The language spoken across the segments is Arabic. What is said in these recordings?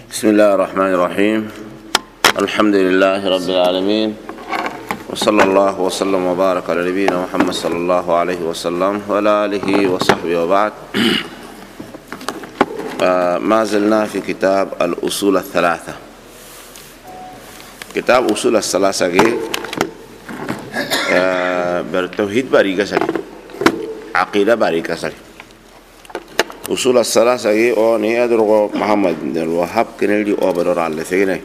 بسم الله الرحمن الرحيم. الحمد لله رب العالمين، وصلى الله وسلم وبارك على نبينا محمد صلى الله عليه وسلم وعلى آله وصحبه وبعد. ما زلنا في كتاب الأصول الثلاثة. كتاب أصول الثلاثة بالتوحيد باريكا سري، عقيدة باريكا سري. أصول الثلاثة أو نيادرو محمد بن الوهاب كنلي أو بدر على ثقينه.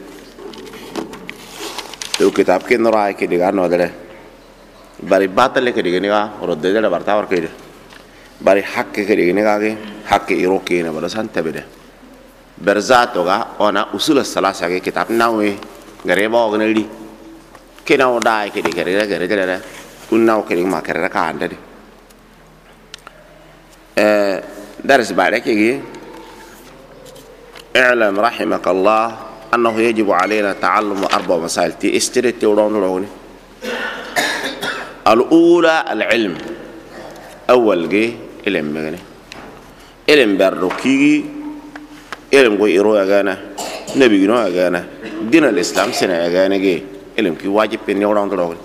لو كتاب كن رأي كده كانوا ده باري باطل كده كنيكا ورد ده برتاور كده باري حق كده كنيكا حق إيروكينا بدرسان تبده برزات توغا أنا أصول الثلاثة كتاب ناوي غريبا وغنلي كنا وداي كده كده كنا وكده ما كده كان ده درس بعدك يجي اعلم رحمك الله أنه يجب علينا تعلم 4 مسائل تستريت وروني. الأولى العلم. أول جي علم مغني علم بردوكي علم قوي إرو أغانا نبي جنو أغانا دين الإسلام سنة أغانا جي علم كي واجب بني وروني.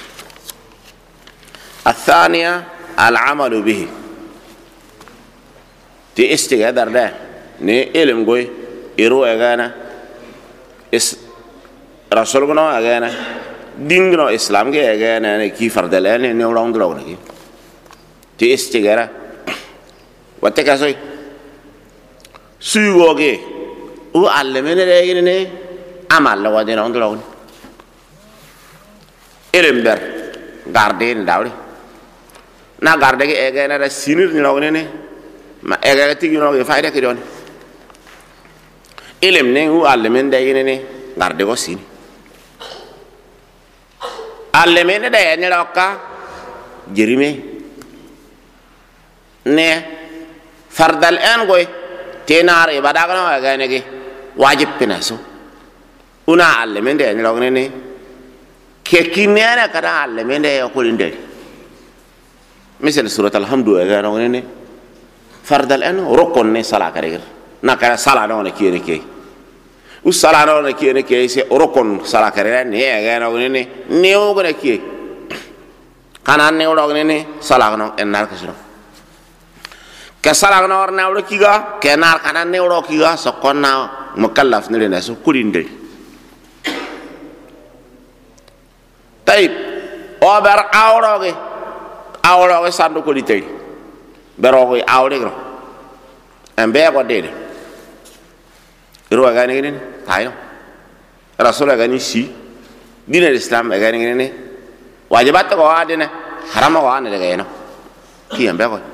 الثانية العمل به. تستيقظ ده ني علم قوي إرو أغانا رسولنا أغانا ديننا إسلام كي أغانا كي فرد الآن نوران دلوقنا كي تستيقظ واتكاسوي سيوغي هو علمنا لكن ني عمل لوادنا دلوقنا علم بر غاردين داولي نا غاردك أغانا دا سينير دلوقنا ما أغانا تيجي فايدة كده ilm ne hu allemen da yene ne garde go sini allemen da yene lokka jerime ne fardal en goy tenar e badaga na ga ne ge wajib pinaso una allemen da yene lokne ne ke kinena kada allemen da ya kulinde misal surat alhamdu ga ne ne fardal en rokon ne sala kare na kara sala no ne kiyene ke usala no ne kiyene ke se orokon sala kare ne ga no ne o ga ke kana ne o ne sala no en nar kasro ka sala no or na o kiga ke nar kana ne o kiga so konna mukallaf ne ne so kulinde tayib ober awroge sandu ko litay berogo awregro en be ko dede ro gani ngene tayo rasul gani si din al-islam gani ngene wajibat ko adene haram ko ane daga yeno ki ambe ko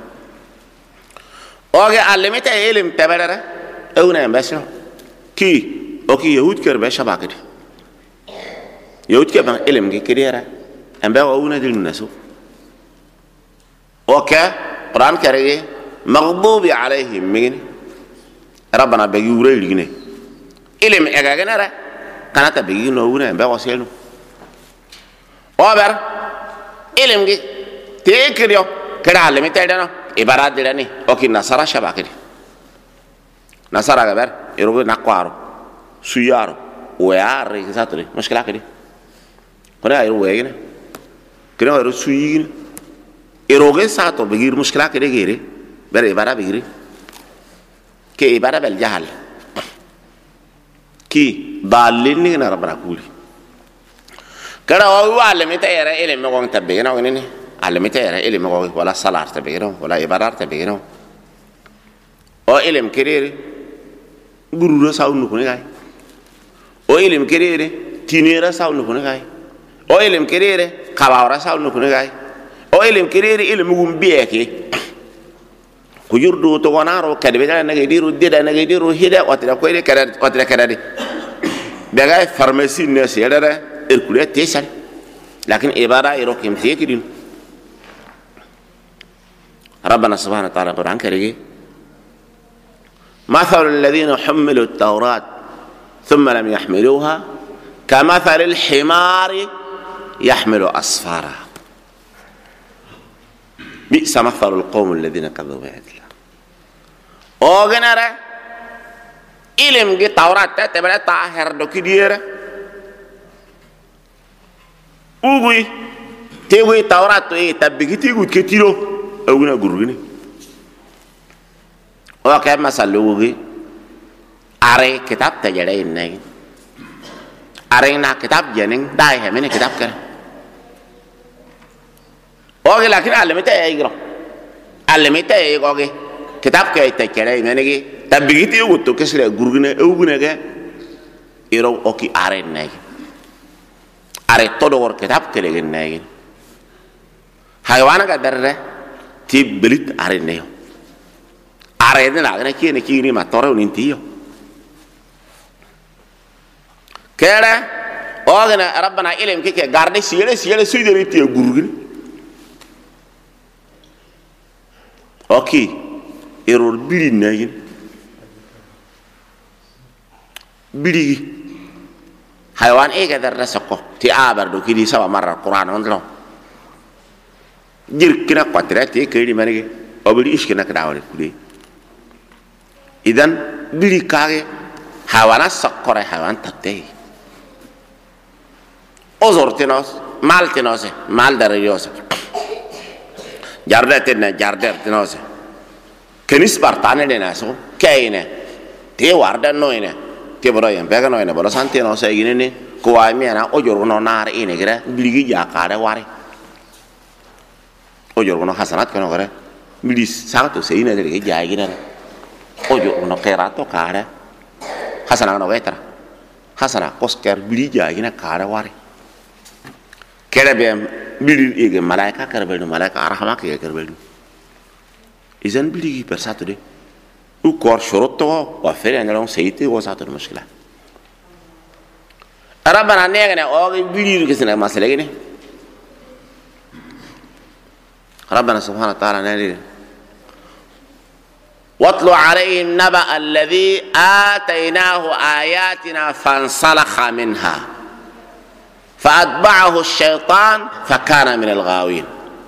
oge alimita ilim tabarara awna ambasho ki o ki yahud ker be shabakati yahud ke ban ilim ki kirera ambe ko awna dil nasu oka quran karege maghdubi alaihim min ربنا بيجوري لينه إلهم إعجاجنا را كانت بيجينا هنا بواسيلو أوبر إلهم كي تكريو كده على متى إبارات دلني أوكي نصارى شباكري نصارى كبر يروح نقوارو سيارو ويار كذاتري مشكلة كده كنا يروح ويجينا كنا يروح سويين يروح كذاتو بيجير مشكلة كده غيره بره إبارة بيجيري كي إبارة بالجهل كي باليني نرى براكولي كذا هو علم يتأير إلهم مقام تبينه وينني علم يتأير إلهم مقام ولا صلاة تبينه ولا إبارة تبينه أو إلهم كرير غرورة ساون نكونه كاي أو إلهم كرير تينيرة ساون نكونه كاي أو إلهم كرير كبارة ساون نكونه كاي أو إلهم كرير إلهم مقام بيأكي kujurdu to gonaro kadi be na gediru deda na gediru hida watra ko ide kada watra kada de daga pharmacie ne sirere erkule tesal lakin ibada irokim tekidin ربنا سبحانه وتعالى قرآن كريم مثل الذين حملوا التوراة ثم لم يحملوها كمثل الحمار يحمل أسفارا بئس مثل القوم الذين كذبوا بآيات الله. أوغنرا ilim gi taurat te bele ta her do kidiere ugui te gui taurat to e tabigiti gu ketiro awuna gurgini o ka masalugi are kitab te jere inne are na kitab jening dai he mene kitab kare o ge lakin alemete e igro alemete e goge kitab ke te jere mene gi tabigiti gu to kesre gurgine awuna ge iro oki are ne are todo wor kitab ke le ne haywana ga darre ti belit are ne are ne la ne kini ma tore un intio kere ogena rabbana ilim kike garde siele suyderi ti gurgini oki error bili ne bili haywan e ga darre sokko ti abar do kidi sawa marra qur'an on lo jir kina quadrate ke di manigi obli iskina ka dawale kudi idan bili kage hawana sakkore hawan tatte ozortinos maltinose mal dariyose jardetinose kenis bartane de naso kaine te warda noine te boro yam pega noine boro santino se ginene ko wa miana ojoro no nar ine gira biligi jakare wari ojoro no hasanat kono gore bilis sagato se ine de jaay ginene ojoro no qirato kare hasana no wetra hasana kosker biligi jaay ginene kare wari kere bem bilil ege malaika karbelu malaika arhama ke karbelu izan biligi persato de u kor shorotto wa fere andalon seite wa sato mushkila rabbana negene o bilil kesina masale gene rabbana subhanahu wa ta'ala nali واتلو عليهم نبأ الذي آتيناه آياتنا فانسلخ منها فأتبعه الشيطان فكان من الغاوين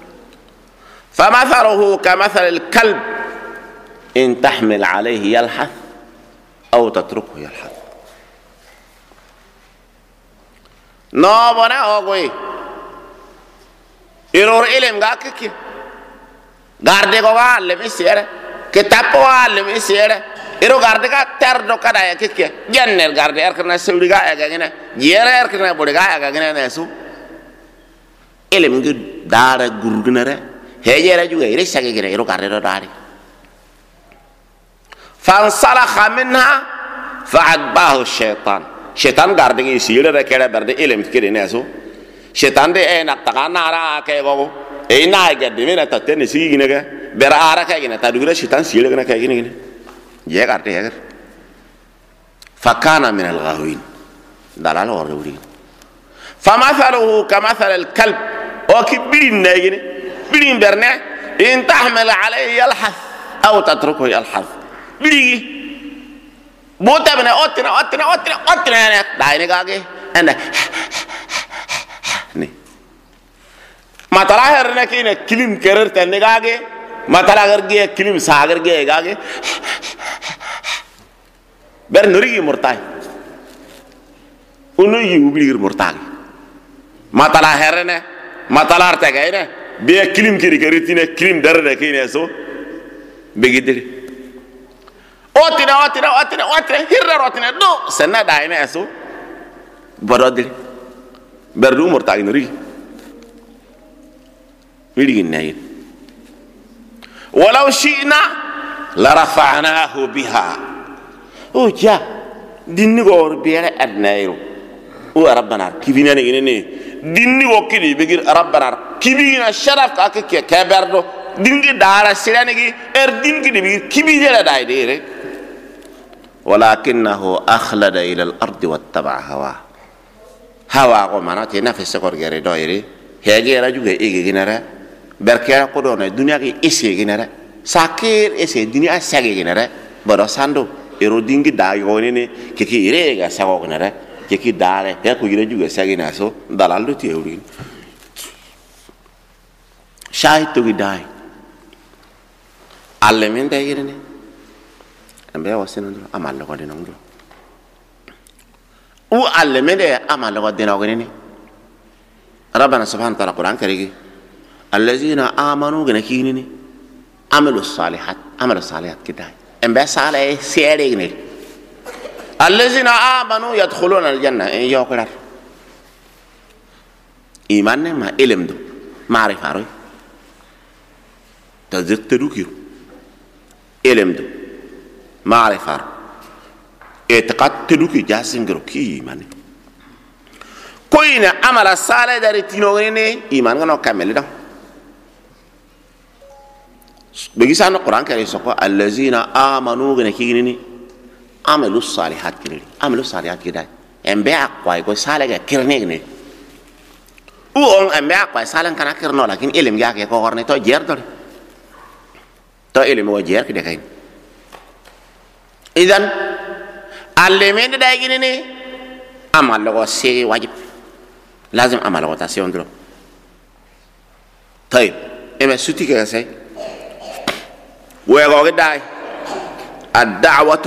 فمثله كمثل الكلب إن تحمل عليه يلحث أو تتركه يلحث نوبنا أوغوي إرور إلم غاككي غاردي غوال لمسيرة كتاب غوال لمسيرة iro garde ka terdo kada ya kike jennel garde erkana sewliga ya gane yere erkana bodiga ya gane nesu elem ngi dara gurgunere hejere juga ire sage gire iro garde do dari fansalakha minha fa'adbahu shaytan garde gi sire re kede berde elem kire nesu shaytan de e nak takana ara ke go e na ga de mena tatene sigi gine ga bera ara ka gine tadugure shaytan sire gine ka gine يقعد يقعد فكان من الغاوين دلالة ورولين فمثله كمثل الكلب وكبرين ناجين برين برنا إن تحمل عليه يلحث أو تتركه يلحث بريجي بوتا بنا أوتنا أنا دايني كاجي أنا ما ترى هرنا كينا كلم كرر تاني كاجي ما ترى كرجي كلم ساغر كي كاجي ber nurigi murtai unu yublir murtai matala herene matalar tagaine be kilim kiri keritine kilim darre kine so begidiri otina hirra rotina do senna daine so borodiri berdu murtai nurigi nurigi nayin walau shi'na la rafa'nahu biha o ja dinni go biere adnayro o rabbana kibina ne ne dinni go kidi be gir rabbana kibina sharaf ka ke berdo dingi dara sirane gi dingi de be kibi jela dai de walakinahu akhlada ila al-ard wattaba hawa go manate nafse ko gere do ire hege ra juga ege ginara berkera ko do ne dunya gi ise ginara sakir ise dunya sage ginara bodo sando ero dingi da yone ne keke ire ga sago gnare keke dare ya ko ire juga sagina so dalaldo ti eurin shay to gi dai alle men da ire ne ambe wasin ndo amal ko de ndo u alle mede amal ko de no ربنا سبحانه وتعالى القرآن كريم الذين آمنوا جنكينني عملوا الصالحات كده إن بس على سيريني الذين آمنوا يدخلون الجنة يوكلر إيمان ما علم دو معرفة روي تذكروا كيو علم دو معرفة اعتقاد تلوكي جاسم كي إيمان koyina amala sala dari tinogene iman ngano kamel da begi sana Quran kare soko allazina amanu gene kigini amalus salihat kida embe akwai ko sala ga kirne gene u on embe akwai sala kana kirno lakin ilim ga ke ko gorne to jer to ilim wo jer kide kay idan allemende da gine ne amal lo se wajib لازم أعمل روتاسيون درو. طيب إما سوتي كذا ويقول داي الدعوة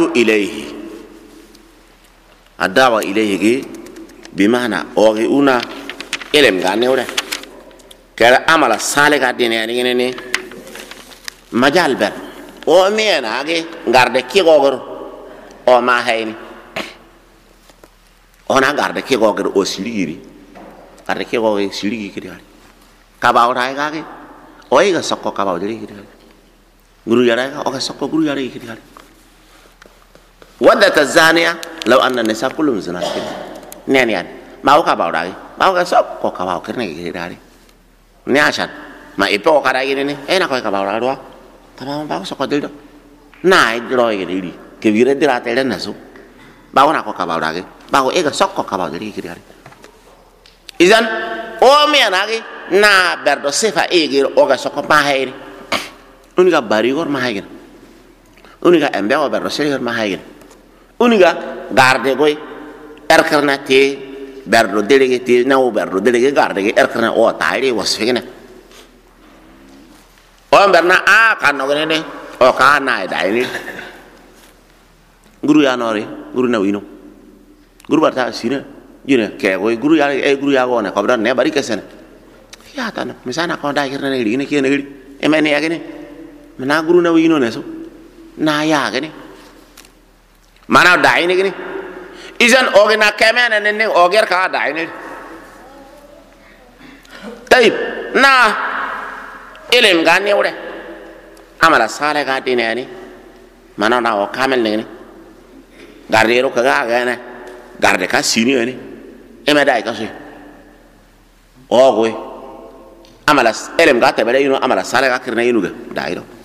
إليه بمعنى أوغيونا إلهم غاني ولا كذا أعمل صالح الدنيا يعني مجال بر أو مين أجي غارد كي غور أو ما هيني أنا غارد كي غور أو سليري karena kau siligi kiri hari, kabau rai kaki, oi gak sokko kabau jadi kiri hari, guru jarai kau gak sokko guru jarai kiri hari. Wadah tazania, lau anda nesa kulum zina kiri, nian, mau kabau rai, mau gak sokko kabau kiri hari, ni asan, ma ipo kadai gini ni, enak kau kabau rai doa, kabau mau sokko dulu, nah itu loh kiri, kebiri dirate dan nasu, bau nak kau kabau rai, bau gak sokko kabau jadi kiri hari. Izan o mi anagi na berdo sefa egir oga soko mahayri uniga barigor mahayri uniga embe o berdo sefa mahayri uniga garde goy erkarna te berdo delege te na o berdo delege garde erkarna o tayri wasfigina o berna a kanno gene o kana dayni guru ya nori guru na wino guru barta sine jine kayak gue guru ya gue nak kabran ne bari kesen ya tanah misalnya kau dah akhirnya negeri ini kian negeri emang ini ya gini mana guru na wino nesu na ya gini mana dah ini gini izan oge na kemen nene oger kah dah ini taib nah ilim gani udah amala sale gadi ne ani mana na o kamel ne gardero kagak gane garde ka sini ani ema dai kasi ogwe amalas elem gata bele yino amala sala ga kirna yinu ga dai do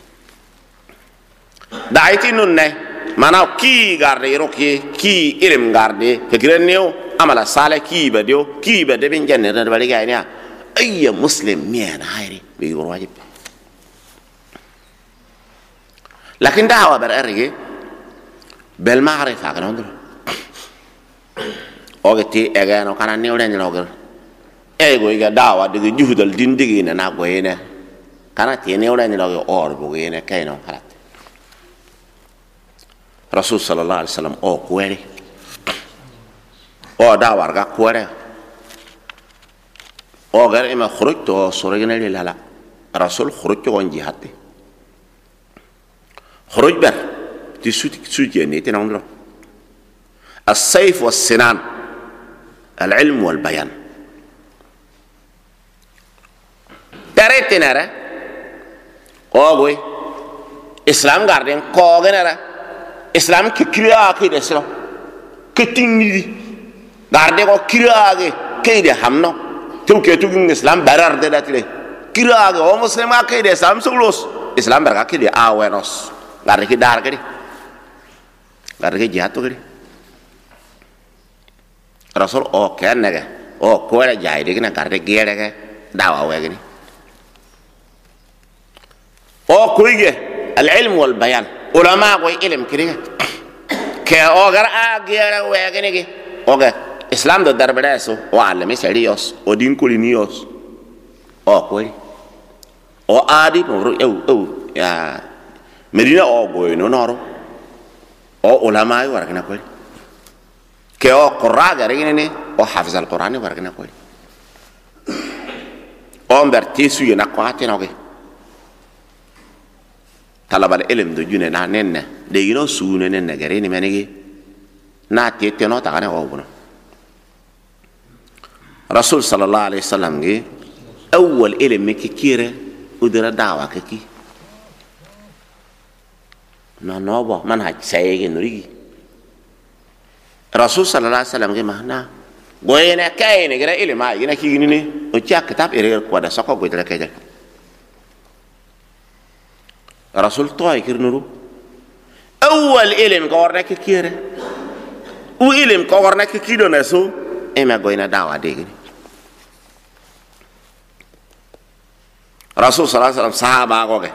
dai tinun ne mana ki garde yiro ki elem garde ke kirneo amala sala ki bade bin janne da bale ga ni ayya muslim miana hayri bi wajib lakin da'wa bar arge bel ma'rifa kana ndro ogeti egano kana ni ulen logel ego iga dawa de juhudal dindigi na goyene kana tiene ulen logel or bugene kaino harat rasul sallallahu alaihi wasallam o kwere o dawa ga kwere o gar ima khurujto sorogene lala rasul khurujto on jihati khuruj ber ti sujene tinandro السيف والسنان العلم والبيان تريت نرى قوي إسلام قاردين قوي نرى إسلام ككريا كده إسلام كتيني قاردين قو كريا كده همنا تو كتوين إسلام برار ده تلي كريا قو مسلم كده إسلام سولوس إسلام بركة كده آوانوس قاردين كده دار كده قاردين كده جهاتو كده rasul o kenega o kola jay de na garde gere ke dawa wegni o kuige al ilm wal bayan ulama ko ilm kiriga ke o gar a gere wegni ge o ga islam do darbada so o alame serios o din kulinios o koi o adi mo ya medina o go no noro o ulama wargina ko ke o qurra garigini ne o hafiz alquran wargina ko o mberti su yena ko atino ke talabal ilm do june na nenne de yino su ne ne garini menigi na tete no ta ne o buno rasul sallallahu alaihi wasallam ge awwal ilm ki kire udira dawa ki no bo manhaj sayege nurigi rasul sallallahu alaihi wasallam ge mahna goyena kayene gira ilma ina ki ni o ci kitab ere ko da sako go dara kayja rasul to ay kirnuru awwal ilm ko warna ki kire u ilm ko warna ki kido na so e ma goyena dawa de rasul sallallahu alaihi wasallam sahaba ko ke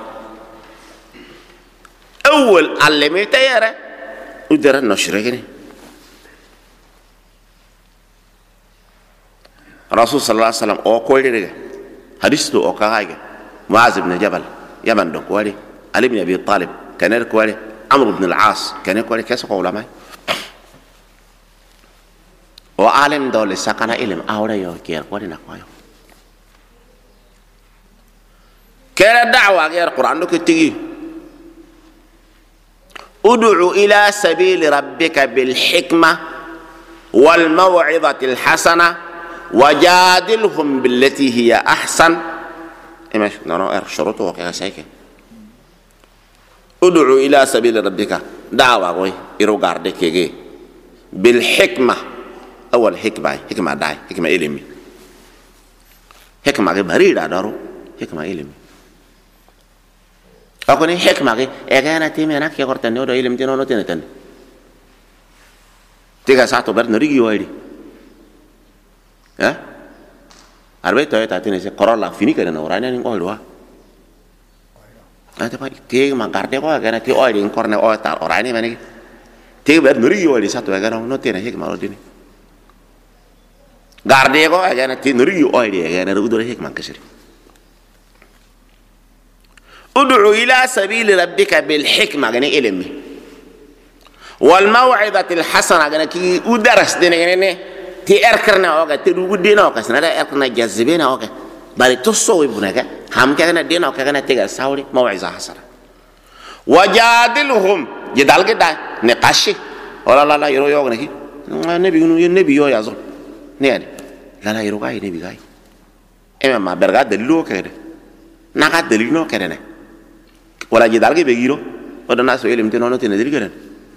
awwal allemi tayara udara nashregini rasul sallallahu alaihi wasallam o ko rege hadis to o kaage muaz ibn jabal yaman do ko wali ali ibn abi talib kaner ko wali amr ibn al-as kaner ko wali keso ko ulama o alim do le sakana ilm awra yo kier ko dina ko yo kera da'wa غير القرآن لك تجي ادعو إلى سبيل ربك بالحكمة والموعظة الحسنة وجادلهم بالتي هي أحسن إيش نرى شروطه وكذا شيء ادعو إلى سبيل ربك دعوة قوي يروغار دكيجي بالحكمة أول حكمة داي حكمة إلمي حكمة بريدة دارو حكمة إلمي أكوني حكمة كي أنا تيمي أنا كي قرتني وده إلهم تينو نتني تني تيجا ساعته برد نريجي وايدي ها أربعة تاية تاتيني سي قرار لا فيني كده نوراني نقول له أنت بقى تيجي ما قارده كوا كنا تي وايدي نقارن وايد تار أوراني مني تيجي برد نريجي وايدي ساعته كده نتني حكمة وديني قارده كوا كنا تي نريجي وايدي كنا نقول حكمة كسر ادعو إلى سبيل ربك بالحكمة غني علمي والموعظة الحسنة غني كي ودرس دين غني تي أركرنا أوكا تدو دينا أوكا سنرا أركرنا جذبنا أوكا بل تصوي بناك هم كأنا دينا أوكا كأنا تيجا ساوري موعظة حسنة وجادلهم جدال كده نقاشي ولا لا يرو يوغ نكي النبي يو يازون نيان لا يرو غاي نبي غاي إما ما برغا دليلو كده نكا دليلو كده ولا جدال كي بيجيرو وده ناس علم تنو نتي ندري كده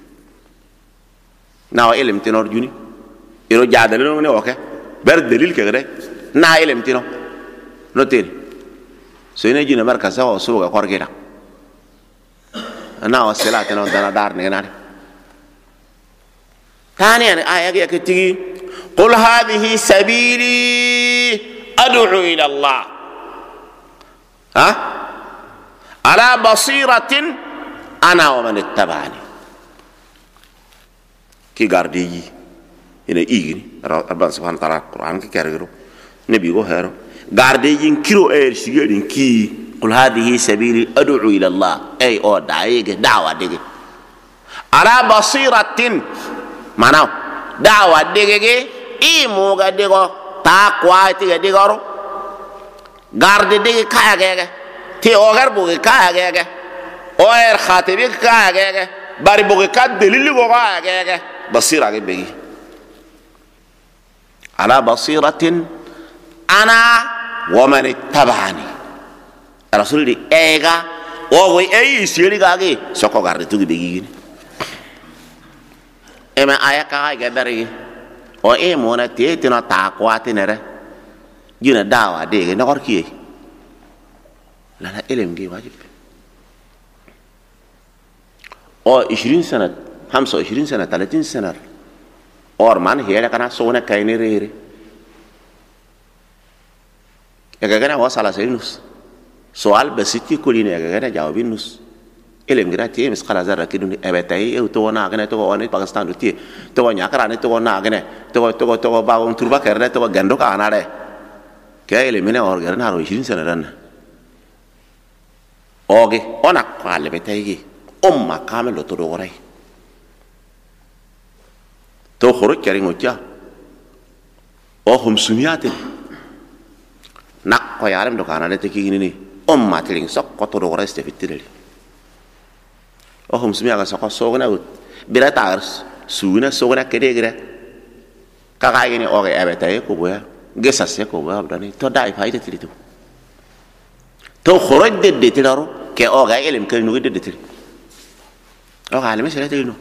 ناو علم تنو جوني يرو جادل نو اوكي بر دليل كده نا علم تنو نتي سيني جينا مركز او سوغا كورغيرا انا وصلات نو دانا دار نينا ثاني ايه كتي قل هذه سبيلي ادعو الى الله ها على بصيرة أنا ومن اتبعني كي غاردي هنا إيجني ربنا سبحانه وتعالى القرآن كي كاريرو نبي يقول هيرو غاردي كيلو إير سيجرين كي قل هذه سبيلي أدعو إلى الله أي أو دعوة ديجي على بصيرة معناه دعوة ديجي إيه موجا ديجو تاقوى تيجي ديجورو غاردي ديجي كايا تي اوغر بوغي كاغا اوير خاتبي كاغا باري بوغي كاد دليل بوغا بصيره بيجي على بصيره انا ومن اتبعني رسول دي ايغا اوغي اي سيري غاغي سوكو غاردي توغي بيجي اما ايا كاغا دري او اي مونا تي تنا تاقواتي نره جينا داوا ديغي نغور كي لا علم جي واجب او 20 سنة 25 سنة 30 سنة اور مان هي كان سونا كايني ريري يا كان وصل سينوس سؤال بسيط كلين يا كان جاوبين نص علم جراتي مسخرة زرا كده ابتاي او تو نا كان تو اون باكستان تي تو نيا كراني تو نا كان تو باون تربا كرده تو غندو كانا ده كاي علم نه اور غرنا 20 سنة رن اوغي انا قال بتايجي كامل لو تدوري to khoro kari ngotia o hum sumiate nak ko yaram do kana te ki ni umma tiling sok ko to do reste fitireli o hum sumia ga sok so gna ut bira tars suuna so gna kede gra ka ga ni o ga abeta e ko boya gesa se ko boya dani to dai faida tiritu to khoro de tiraro ke o ga elim ke nu de tir o ga le mesele tirino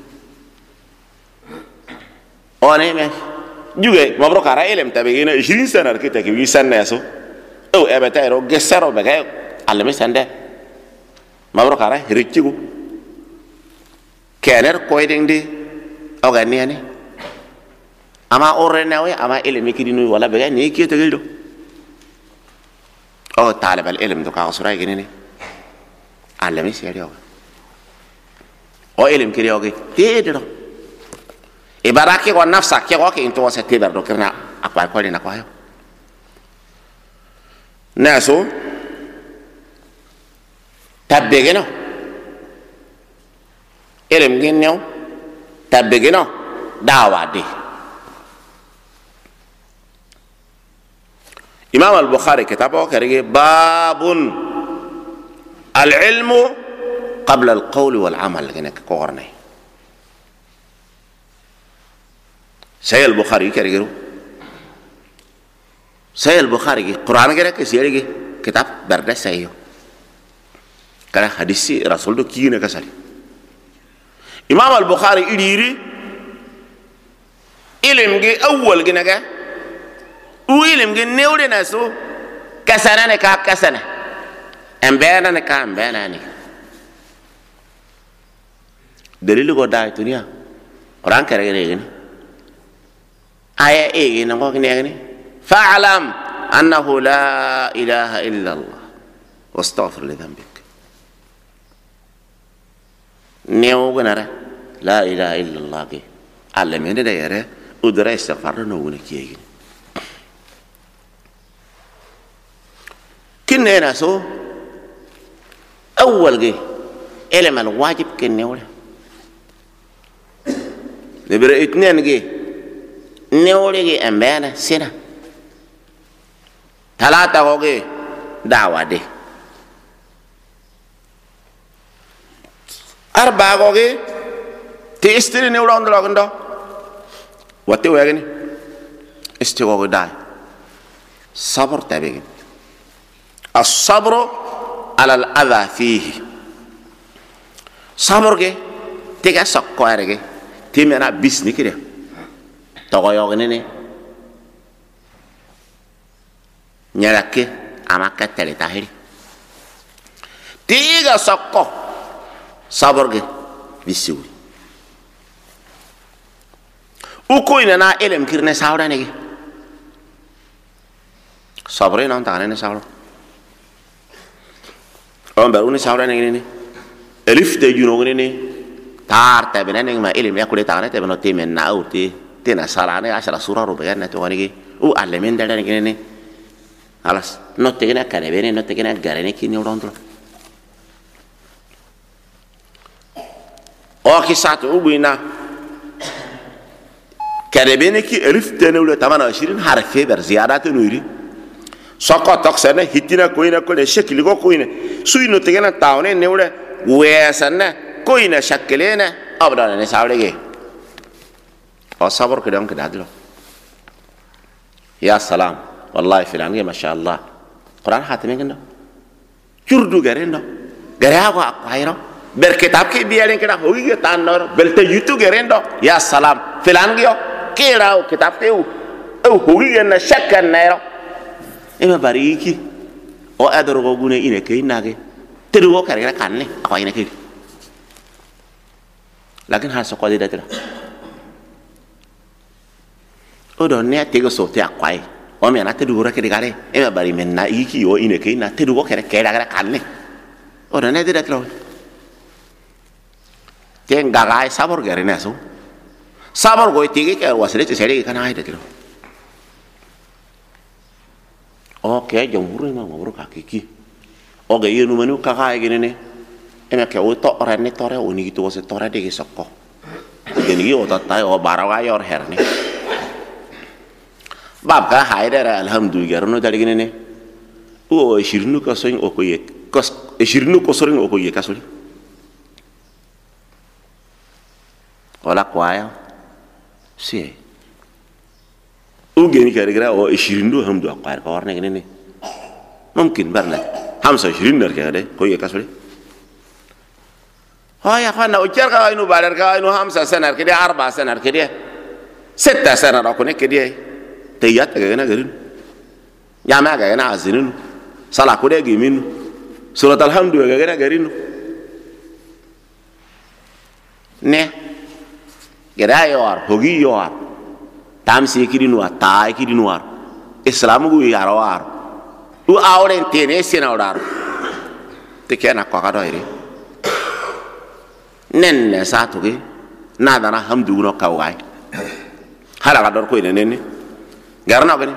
o ne me juga mabro kara elim tabe ina 20 sana ke ta ke 20 sana so o abeta ro gesaro be ga alle mesande mabro kara richigu kener ko edengdi o ga ne ama orrenawe ama elimi kidinu wala be ga ni ke te geldo o talib al ilm do ka sura gini alle mesere o elim kiri o ge te do ibaraki ko nafsa ke ko ke into wasa teber do kirna akwa ko ni na kwa yo naso tabbegeno elim ginno tabbegeno dawadi imam al-bukhari kitabo karige babun al-ilmu qabla al-qawl wal-amal gina ko gornay Sahih al-Bukhari kira-kira Sahih al-Bukhari Quran kira-kira sihari kitab berdas sahih karena hadis Rasul do kiyina kasari Imam al-Bukhari idiri ilim ge awwal gina ga ilim ge newde naso kasana ne ka kasana embena ne ka embena ne dalilu go dai dunia Quran kira-kira gini آية إيه نقول كني فاعلم أنه لا إله إلا الله واستغفر لذنبك نيو غنرا لا إله إلا الله كي علمنا ده يرى ودرا استغفر نوغنا كي كنا ناسو أول كي علم الواجب كنا ولا نبرة اثنين كي نوري أمانة سنة ثلاثة وجه دعوة دي أربعة وجه تيستري نوران دلوقتي ده واتي وياكني استوى داي صبر تبين الصبر على الأذى فيه صبر كي تيجي سكوار كي تيمنا بيسني كده togoyo nene nyarake amaka tele tahiri tiga sokko saborge bisiwi uko ina na elem kirne sawra nege sabre non ta ne sawra on ba uni sawra nege ne elif de juno ne tar ta benane ma elem yakule ta ne te beno temen na auti تنا سالانة 10 سورة ربعنا توانيكي أو علمين دارنا كنني خلاص نوتكنا كاربيني نوتكنا غاريني كيني ورانتو أو كيسات أو بينا كاربيني كي ألف تناول 28 حرف برزيادة نوري سقط تقصنا هتينا كوينا كل شكل كوينا سوي نوتكنا تاوني نولا ويسنا كوينا شكلنا أبدا نساولي وصبر كده ممكن عدله يا سلام والله فلان ما شاء الله قرآن حاتمين كده جردو غرينو غرياغو اقايرو بالكتاب كي بيالين كده هوي تانور بالتيوتو غرينو يا سلام فلان كيو كيراو كتاب كيو او هوي ان شكن نيرو اما باريكي او ادرغو غوني اني كاي ناغي تدو كاريرا كانني اقاينا كي لكن هاسو قادي داتلا odo ne tego sote akwai o me na tedu ora kede gare e ma bari men na iki o ine ke na tedu ko kere kera gara kanne odo ne de datlo ten gagai sabor gare na so sabor go tigi ke wasle te sere kana ai datlo o ke jomuru ma ngoro ka kiki o ge yenu manu ka ga gene ne e ma ke o to ora ne tore o ni to se tore de ke sokko geni o tatai o barawa yor herni bab ka haidara alhamdulillah no dari gini ne o shirnu ka soin o ko yek kos shirnu ko sorin o ko yek kasuli wala kwaya si o geni ka regra o shirnu hamdu akwar ka warne gini ne mungkin barna hamsa shirnu ka de ko yek kasuli ya khana ujar ka inu badar ka inu hamsa sanar ke dia 4 sanar ke dia 6 sanar ko ne ke dia teyat ga na garin yama ga na azinin sala ko de gimin surat alhamdulillah ga na garin ne gera yor hogi yor tam si kidinu ata kidinu war islam gu yarawar u awren tene sina odar te kena ko ka do ire nen ne satu ge na dana hamdu no kawai hala ga dor ko ine ne garna gani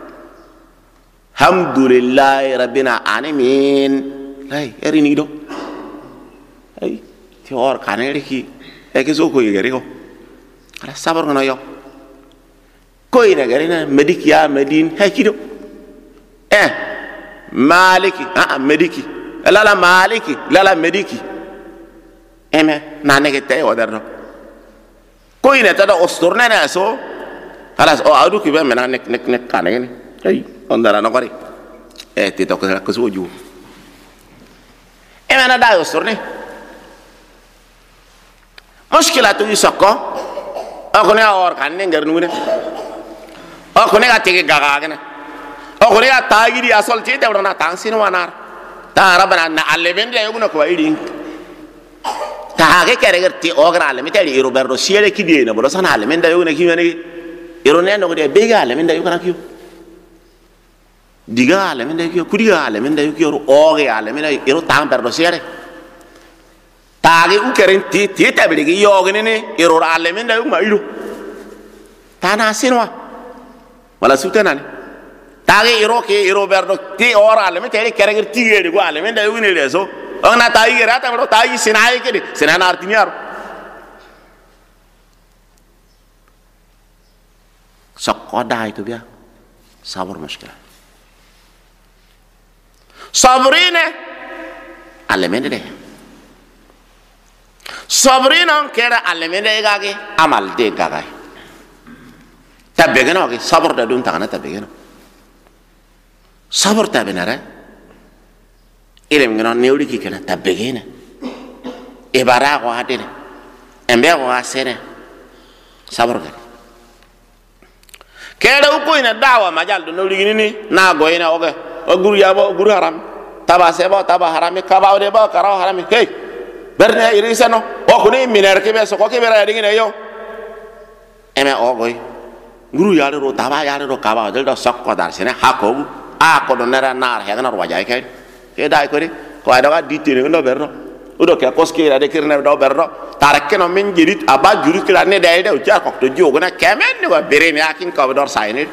alhamdulillah rabbina alamin lai erini do ai ti or kanere ki e ke so ko yere ko ala sabar ngono yo ko ine gari na mediki ya medin ha kido maliki mediki lala maliki lala mediki eme nane ke te odarno ko ine tada ostorne na so alas o adu ki be mena nek kanene ay ondara no kori ti to ko soju eme na da ostorne mushkilatu yusaqqa akone or kanne ngarnune akone ga tege gaga gana akone ga tagiri asol ti de na tangsin wanar ta rabana na aleben de yugo ko idin ta ke kere gerti ogra ale miteli roberto siele kidie na bolo sana ale menda yugo na kimene irone no de bega ale menda yugo na kiyo diga ale menda yugo kudiga ale menda yugo oge ale menda iro tam perdo siele tagi u keren ti tabiri gi yogo ne iro ale menda yugo ma ido tana sinwa wala sutena ne tagi iro ke iro berdo ti ora ale miteli kere gerti ge go ale menda yugo ne leso ona tayi gerata bro tayi sinai ke sinana artiniar sakada itu dia sabar muskilah sabrine alemende de sabrina kera alemende gage amal de gage tabegena ke sabar da dun tagana tabegena sabar tabenara ilem ngana neuri ki kala tabegena ibara ko hadene embe ko asene sabar ga kera uko ina dawa majal do neuri ni na go ina oga guru ya ba guru haram taba seba taba haram ka ba de ba kara haram hey berne irisano o ko ni miner ke be so ko ke bera dingi ne yo eme ogoy guru ya ro taba ya ro ka ba del do sakko dar sene hako a ko do nera nar he na ro wajay kay e dai ko ada ga ditene no berno udo ke koske ade kirne do berno tarake no min jirit aba jurit kila ne dai de o jar ko to jogo na kemen ni wa bereni akin ko dor sayne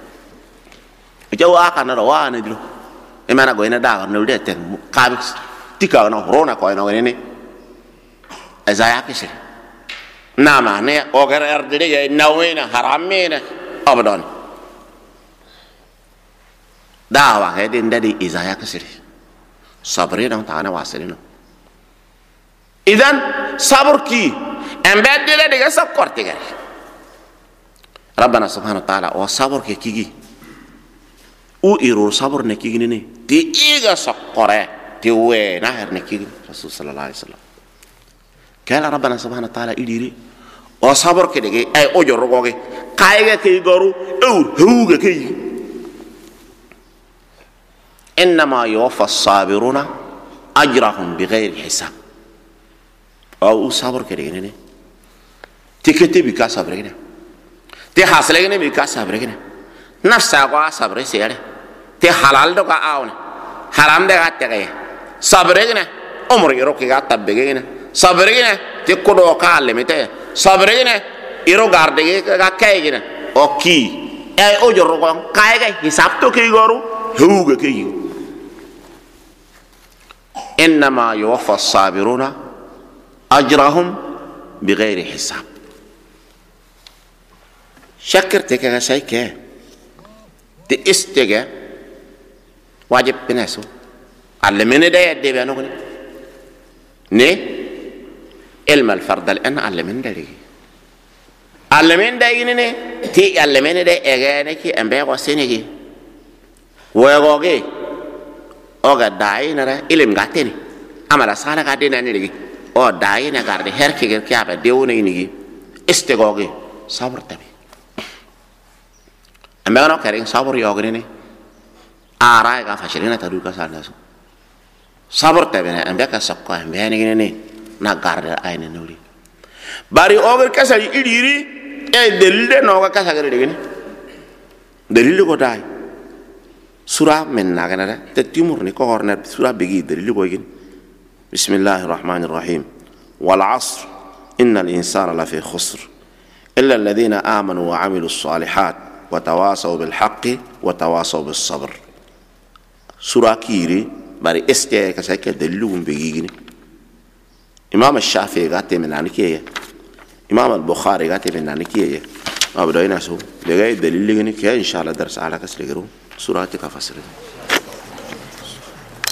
jawa kana ro wa ne dilo e mana go ina da no de ten ka tika no rona ko no ne azaya kese nama ne o gar erde de nawena haramena abadon dawa he din dadi izaya kese sabri dang tana wasilino idan sabr ki embedde de sab korte gar rabbana subhanahu wa ta'ala o sabr ke kigi u iro sabr ne kigi ne ti iga sakore ti we na her ne kigi rasul sallallahu alaihi wasallam kala rabbana subhanahu wa ta'ala idiri o sabr ke de ay o jorgoge kayga ke goru huga ke إنما يوفى الصابرون أجرهم بغير حساب أو صبر كرينه تكتي بكا صبرينه تحصلينه بكا صبرينه نفسه قا صبر سيره تحلال دكا أونه حرام دكا تكيه صبرينه عمر يروكي قا تبعينه صبرينه تكودو كالمته صبرينه يرو غارديه قا كاينه أوكي أي أجرو كاينه حساب تو كيغورو هوغا كيغو إنما يوفى الصابرون أجرهم بغير حساب شكر تكا سايكا تي استجا واجب بناسو علمني ده يدي بانوغني ني علم الفرد الان علمني ده علمني ده يني تي علمني ده اغانيكي امبي وسينيكي ويغوغي اوغا داينا ده علم غاتني amala sala ga de nani ligi o dai na garde herke ger kya de woni ni istigoge sabr tabi amana karin sabr yogni ni ara ga fashirina tadu ka sala so sabr tabi na ambe ka sakko ambe ni ni na garde ayne nuri bari oger kasali idiri e delde no ga kasagere de ni delil ko dai sura men na gana te timur ni ko horna sura begi delil ko gin بسم الله الرحمن الرحيم والعصر إن الإنسان لفي خسر إلا الذين آمنوا وعملوا الصالحات وتواصوا بالحق وتواصوا بالصبر سورة كيري باري استيا كسايك دلوم بيجيني إمام الشافعي قاتي من عنكيه إمام البخاري قاتي من عنكيه ما بدأنا سو لغاية دليل لغني كي إن شاء الله درس على كسر سورة كفاسر